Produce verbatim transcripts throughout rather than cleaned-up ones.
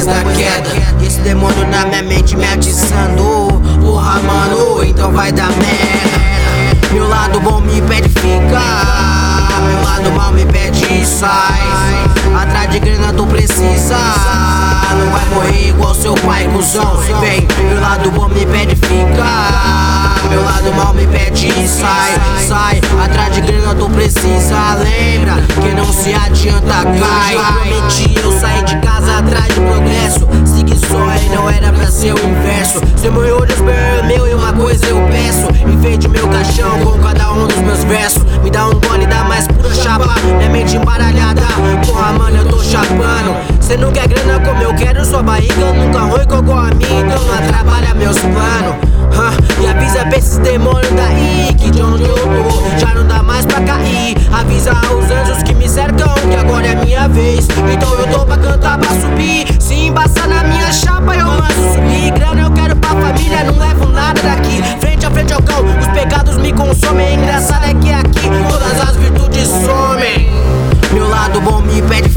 da queda. Esse demônio na minha mente me atiçando. Porra, mano, então vai dar merda. Meu lado bom me pede ficar, meu lado mal me pede sai. Atrás de grana tu precisa, não vai morrer igual seu pai, cuzão. Vem, meu lado bom me pede ficar, meu lado mal me pede sai. Sai, atrás de grana tu precisa, lembra que não se adianta cai. Eu prometi, eu saí de casa atrás de progresso. Segui só e não era pra ser o inverso. Se morreu Deus é meu e uma coisa eu peço: enfeite meu caixão com cada um dos meus versos. Me dá um gole da mais pura chapa, minha mente embaralhada. Porra, mano, eu tô chapando. Cê não quer grana como eu quero, sua barriga nunca ruim cocô a mim, então não atrapalha meus planos. Huh? E avisa pra esses demônios daí que de onde eu tô já não dá mais pra cair. Avisa aos anjos que me cercam que agora é minha vez, então eu tô pra cantar, pra subir. Se embaçar na minha chapa eu lanço subir. Grana eu quero pra família, não levo nada daqui. Frente a frente ao cão, os pecados me consomem. Engraçado é que aqui todas as virtudes somem. Meu lado bom me pede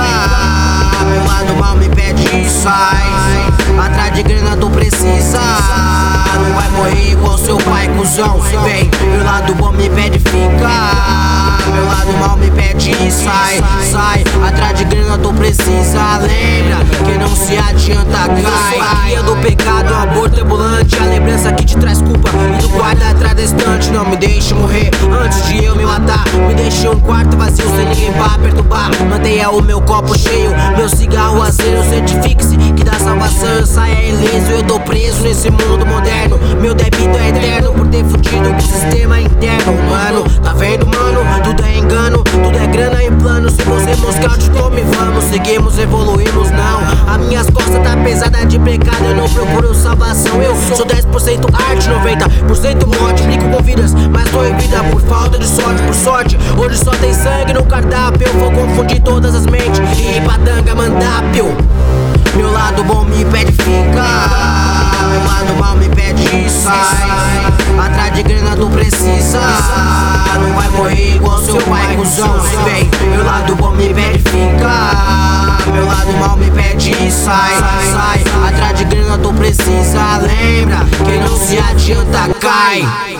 ficar, meu lado mal me pede sai. Atrás de grana tu precisa, não vai morrer igual seu pai, cuzão. Vem, meu lado bom me pede ficar, meu lado mal me pede sai. Sai, atrás de grana tu precisa, lembra que não se adianta cai. A guia do pecado, aborto ambulante, a lembrança que te traz culpa e do guarda atrás da estante. Não me deixe morrer antes de eu me matar, me deixe um quarto vazio sem ninguém pra perturbar. Mantenha o meu copo cheio, meu cigarro aceso. Certifique-se que da salvação eu saia ileso. Eu tô preso nesse mundo moderno, meu débito é eterno por ter fudido com o sistema interno. Mano, tá vendo, mano? Tudo é engano, tudo é grana e plano. Se você moscar de tome, vamos, seguimos, evoluímos, não. As minhas costas tá pesada de pecado, eu não procuro salvação. Eu sou dez por cento arte, noventa por cento morte. Brinco com vidas, mas tô em vida por falta de sorte. Por sorte, hoje só tem sangue no cardápio. Eu vou confundir todas as mentes e ir pra tanga mandápio. Meu lado bom me pede ficar, meu lado mal me pede sai. Atrás de grana tu precisa, não vai morrer igual seu pai, cuzão. Vem, meu lado bom me pede ficar, meu lado mal me pede sai. Sai, atrás de grana tu precisa, lembra que não se adianta cai.